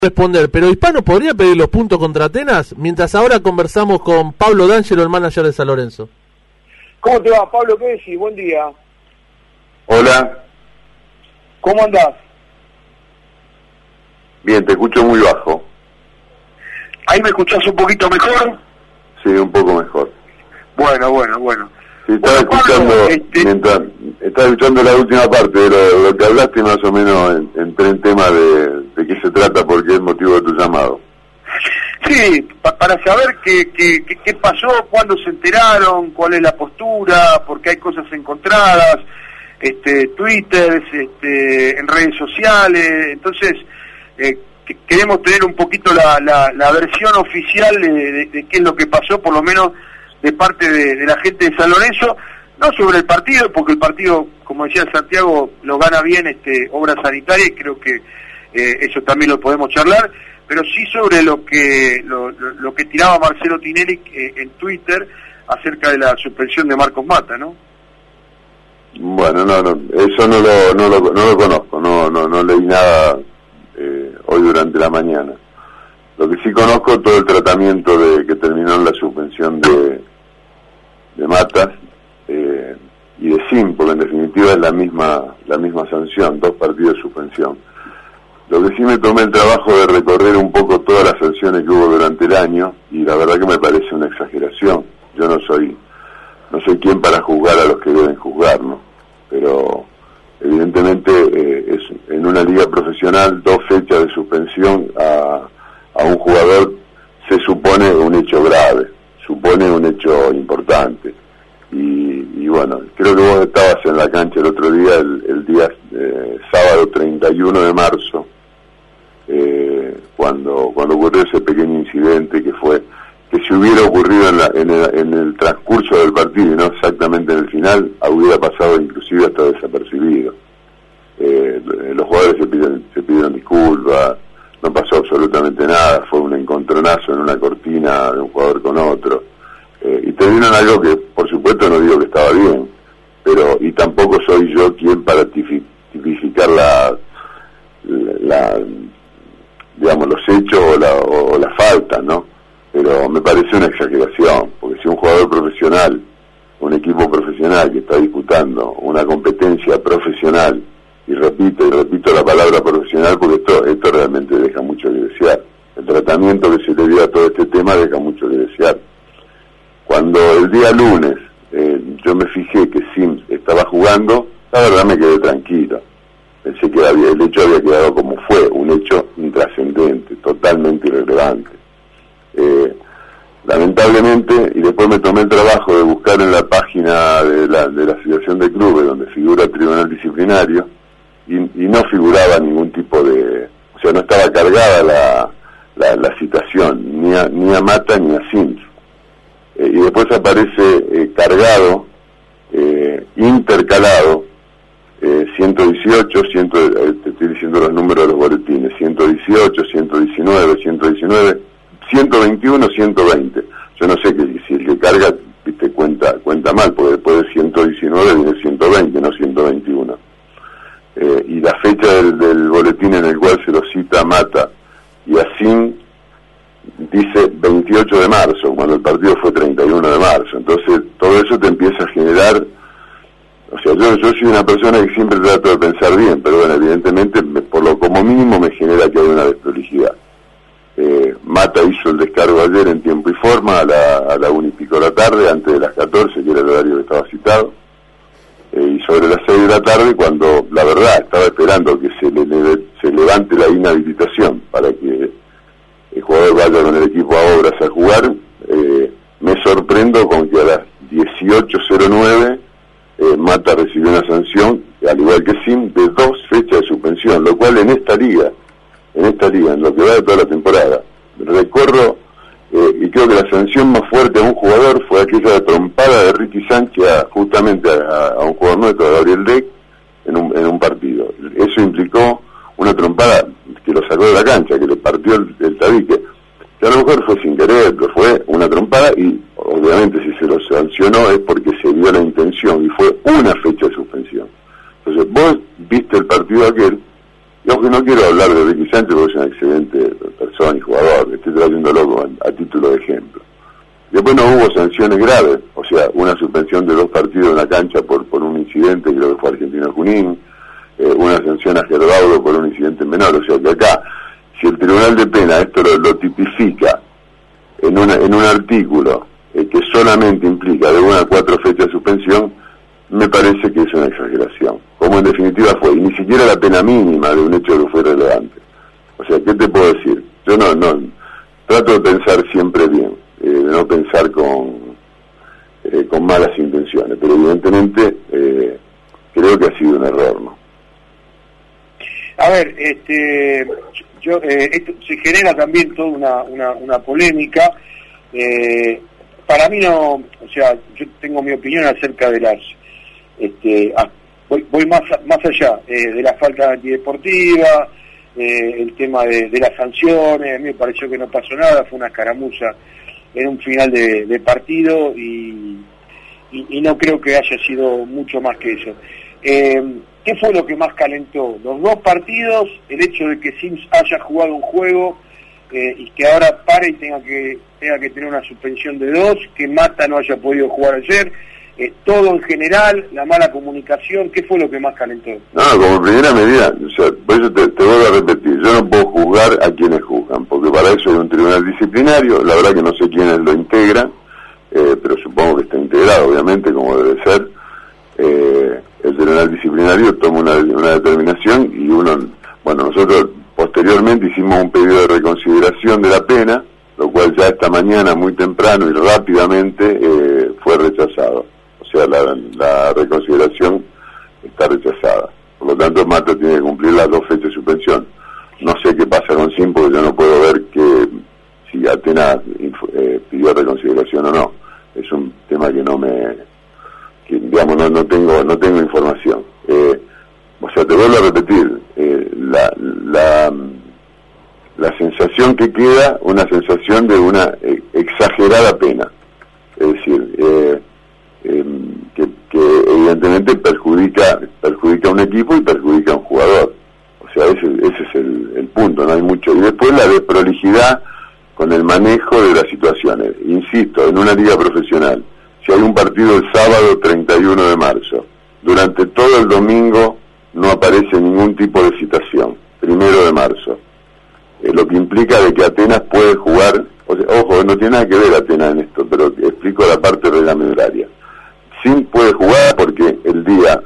responder, pero Hispano podría pedir los puntos contra Atenas, mientras ahora conversamos con Pablo D'Angelo, el manager de San Lorenzo. ¿Cómo te va, Pablo? ¿Qué decís? Buen día. Hola. ¿Cómo andás? Bien, te escucho muy bajo. ¿Ahí me escuchás un poquito mejor? Sí, un poco mejor. Bueno. Sí, estaba escuchando, mientras estaba escuchando la última parte de lo que hablaste, más o menos entré en tema de qué se trata, porque es el motivo de tu llamado. Sí, para saber qué pasó, cuándo se enteraron, cuál es la postura, porque hay cosas encontradas, Twitter, en redes sociales. Entonces queremos tener un poquito la versión oficial de qué es lo que pasó, por lo menos de parte de la gente de San Lorenzo, no sobre el partido, porque el partido, como decía Santiago, lo gana bien Obra Sanitaria, y creo que eso también lo podemos charlar, pero sí sobre lo que tiraba Marcelo Tinelli en Twitter acerca de la suspensión de Marcos Mata, ¿no? Bueno, no, eso no lo conozco, no leí nada hoy durante la mañana. Lo que sí conozco, todo el tratamiento que terminó en la suspensión de Matas y de Sim, porque en definitiva es la misma sanción, 2 partidos de suspensión. Lo que sí me tomé el trabajo de recorrer un poco todas las sanciones que hubo durante el año, y la verdad que me parece una exageración. Yo no soy quien para juzgar a los que deben juzgar, ¿no? Pero evidentemente es en una liga profesional 2 fechas de suspensión a un jugador se supone un hecho grave, supone un hecho importante. Y bueno, creo que vos estabas en la cancha el otro día, el día sábado 31 de marzo, cuando ocurrió ese pequeño incidente que si hubiera ocurrido en el transcurso del partido y no exactamente en el final, hubiera pasado inclusive hasta desapercibido. Los jugadores se pidieron disculpas, no pasó absolutamente nada, fue un encontronazo en una cortina de un jugador con otro, y terminó en algo que por supuesto no digo que estaba bien, pero y tampoco soy yo quien para tipificar digamos los hechos o la falta, ¿no? Pero me parece una exageración, porque si un jugador profesional, un equipo profesional que está disputando una competencia profesional, y repito la palabra profesional, porque esto realmente deja mucho que desear. El tratamiento que se le dio a todo este tema deja mucho que desear. Cuando el día lunes yo me fijé que Sims estaba jugando, la verdad me quedé tranquilo. Pensé que el hecho había quedado como fue, un hecho intrascendente, totalmente irrelevante. Lamentablemente, y después me tomé el trabajo de buscar en la página de la Asociación de Clubes, donde figura el Tribunal Disciplinario, y no figuraba ningún tipo de... O sea, no estaba cargada la citación, ni a Mata ni a Sims. Y después aparece cargado, intercalado, 118, te estoy diciendo los números de los boletines, 118, 119, 121, 120. Yo no sé si el que carga cuenta mal, porque después de 119 viene 120, no 121. Y la fecha del boletín en el cual se lo cita Mata y así dice 28 de marzo, cuando el partido fue 31 de marzo. Entonces todo eso te empieza a generar... O sea, yo soy una persona que siempre trato de pensar bien, pero bueno, evidentemente como mínimo me genera que hay una desprolijidad. Mata hizo el descargo ayer en tiempo y forma a la 1:00 de la tarde, antes de las 14, que era el horario que estaba citado, y sobre las 6 de la tarde, cuando la verdad estaba esperando que se levante la inhabilitación para que el jugador vaya con el equipo a Obras a jugar, me sorprendo con que a las 18:09 Mata recibió una sanción, al igual que Sim, de 2 fechas de suspensión, lo cual en esta liga, en lo que va de toda la temporada, recorro, y creo que la sanción más fuerte a un jugador fue aquella de trompada de Ricky Sánchez justamente a un jugador nuestro, a Gabriel Deck, en un partido. Eso implicó una trompada que lo sacó de la cancha, que le partió el tabique, que a lo mejor fue sin querer, pero fue una trompada, y obviamente si se lo sancionó es porque se dio la intención, y fue una fecha de suspensión. Entonces vos viste el partido aquel, Yo no quiero hablar de Ricky Sánchez porque es una excelente persona y jugador, estoy trayéndolo a título de ejemplo. Después no hubo sanciones graves, o sea, una suspensión de 2 partidos en la cancha por un incidente, creo que fue Argentino Junín, una sanción a Gerbaudo por un incidente menor, o sea que acá, si el Tribunal de Pena esto lo tipifica en un artículo que solamente implica de 1 a 4 fechas de suspensión, me parece que es una exageración, como en definitiva fue, y ni siquiera la pena mínima de un hecho que fue relevante. O sea, ¿qué te puedo decir? Yo no trato de pensar siempre bien, de no pensar con malas intenciones, pero evidentemente creo que ha sido un error, ¿no? A ver, esto se genera también toda una polémica. Para mí no, o sea, yo tengo mi opinión acerca de las, voy más allá de la falta antideportiva, el tema de las sanciones. A mí me pareció que no pasó nada, fue una escaramuza en un final de partido y no creo que haya sido mucho más que eso. ¿Qué fue lo que más calentó? Los 2 partidos, el hecho de que Sims haya jugado un juego y que ahora pare y tenga que tener una suspensión de 2, que Mata no haya podido jugar ayer, todo en general, la mala comunicación. ¿Qué fue lo que más calentó? No, como primera medida, o sea, por eso te voy a repetir, yo no puedo juzgar a quienes juzgan, porque para eso hay un tribunal disciplinario, la verdad que no sé quiénes lo integran, pero supongo que está integrado, obviamente, como debe ser. El tribunal disciplinario toma una determinación y nosotros posteriormente hicimos un pedido de reconsideración de la pena, lo cual ya esta mañana muy temprano y rápidamente fue rechazado. O sea, la reconsideración está rechazada. Por lo tanto, Mata tiene que cumplir las 2 fechas de suspensión. No sé qué pasa con Sim, porque yo no puedo ver si Atenas pidió reconsideración o no. Es un tema que no tengo información. O sea, te vuelvo a repetir, la sensación que queda, una sensación de una exagerada pena. Es decir, que evidentemente perjudica a un equipo y perjudica a un jugador. O sea, ese es el punto, no hay mucho. Y después la desprolijidad con el manejo de las situaciones. Insisto, en una liga profesional, si hay un partido el sábado 31 de marzo, durante todo el domingo no aparece ningún tipo de citación, 1 de marzo. Lo que implica de que Atenas puede jugar, o sea, ojo, no tiene nada que ver Atenas en esto, pero explico la parte reglamentaria. Sim puede jugar porque el día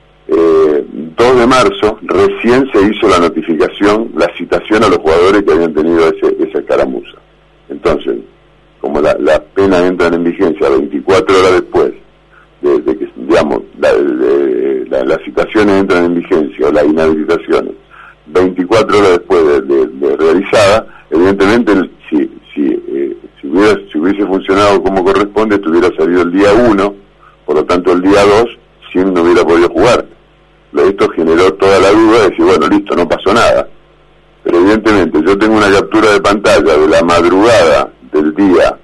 2 de marzo recién se hizo la notificación, la citación a los jugadores que habían tenido esa escaramuza. Entonces, como las penas entran en vigencia 24 horas después de que, digamos, las citaciones entran en vigencia o las inhabilitaciones 24 horas después de realizada, evidentemente si hubiese funcionado como corresponde, esto hubiera salido el día 1, por lo tanto el día 2 Sim no hubiera podido jugar. Esto generó toda la duda de decir, bueno, listo, no pasó nada. Pero evidentemente yo tengo una captura de pantalla de la madrugada del día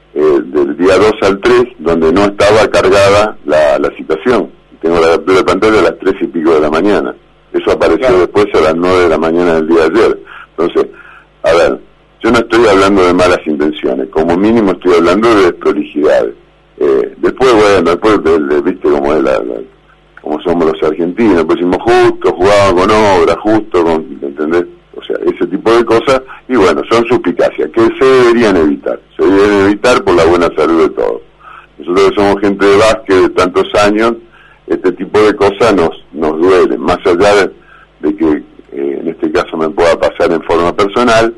2 al 3, donde no estaba cargada la citación. Tengo la captura de pantalla a las 3 y pico de la mañana. Eso apareció después a las 9 de la mañana del día de ayer. Entonces, a ver, yo no estoy hablando de malas intenciones, como mínimo estoy hablando de desprolijidades. Después, viste cómo es como somos los argentinos, pues decimos justo, jugaban con obra, ¿entendés? O sea, ese tipo de cosas, y bueno, son suspicacias que se deberían evitar por la buena salud de todos. Nosotros somos gente de básquet de tantos años, este tipo de cosas nos duelen, más allá de que en este caso me pueda pasar en forma personal,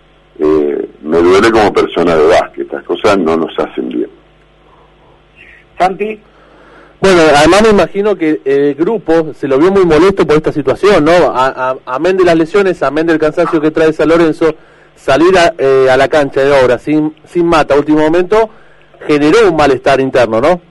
me duele como persona de básquet, estas cosas no nos hacen bien. Santi. Bueno, además me imagino que el grupo se lo vio muy molesto por esta situación, ¿no? Amén de las lesiones, amén del cansancio que trae San Lorenzo, salir a la cancha de obra sin Mata a último momento generó un malestar interno, ¿no?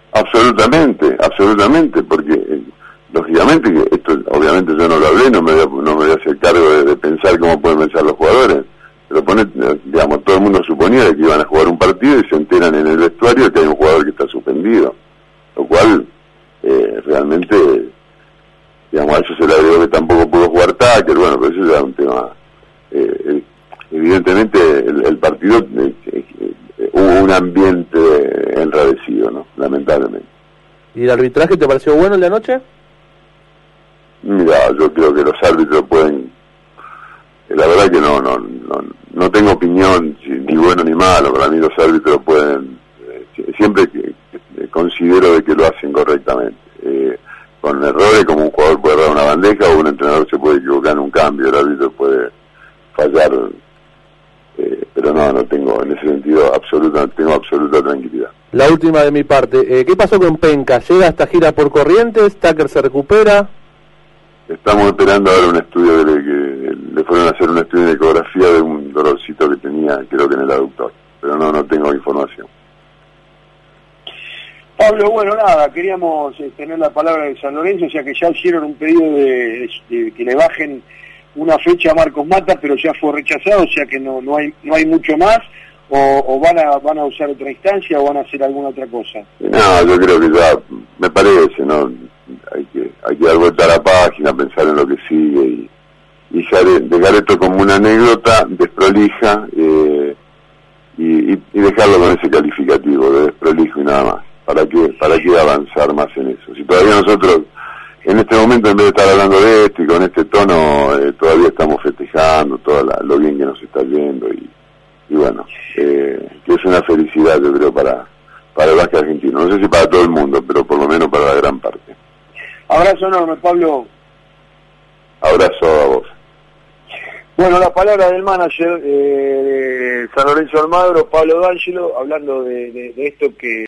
Absolutamente, porque lógicamente que esto, obviamente yo no lo hablé, no me voy a hacer cargo de pensar cómo pueden pensar los jugadores. Digamos, todo el mundo suponía de que iban a jugar un partido y se enteran en el vestuario que hay un jugador que está suspendido, lo cual realmente digamos, a eso se le agregó que tampoco pudo jugar Tucker, bueno, pero eso ya es un tema, evidentemente el partido, hubo un ambiente enrarecido, ¿no? Lamentablemente. ¿Y el arbitraje te pareció bueno el de anoche? Mira, yo creo que los árbitros pueden, la verdad que no tengo opinión ni bueno ni malo. Para mí los árbitros pueden, siempre considero de que lo hacen correctamente, con errores, como un jugador puede dar una bandeja o un entrenador se puede equivocar en un cambio, el árbitro puede fallar, pero no tengo en ese sentido tengo absoluta tranquilidad. La última de mi parte, ¿qué pasó con Penca? ¿Llega hasta gira por Corrientes? ¿Tucker se recupera? Estamos esperando ahora un estudio que le fueron a hacer un estudio de ecografía de un dolorcito que tenía, creo que en el aductor, pero no tengo información. Pablo, bueno, nada, queríamos tener la palabra de San Lorenzo, o sea que ya hicieron un pedido de que le bajen una fecha a Marcos Mata, pero ya fue rechazado, o sea que no hay mucho más, o van a usar otra instancia o van a hacer alguna otra cosa. No, yo creo que ya, me parece, ¿no? Hay que dar vuelta a la página, pensar en lo que sigue y dejar esto como una anécdota desprolija y dejarlo con ese calificativo de desprolijo y nada más. ¿Para qué avanzar más en eso? Si todavía nosotros, en este momento, en vez de estar hablando de esto y con este tono, todavía estamos festejando todo lo bien que nos está yendo y bueno, que es una felicidad, yo creo, para el básquet argentino. No sé si para todo el mundo, pero por lo menos para la gran parte. Abrazo enorme, Pablo. Abrazo a vos. Bueno, la palabra del manager de San Lorenzo Almagro, Pablo D'Angelo, hablando de esto que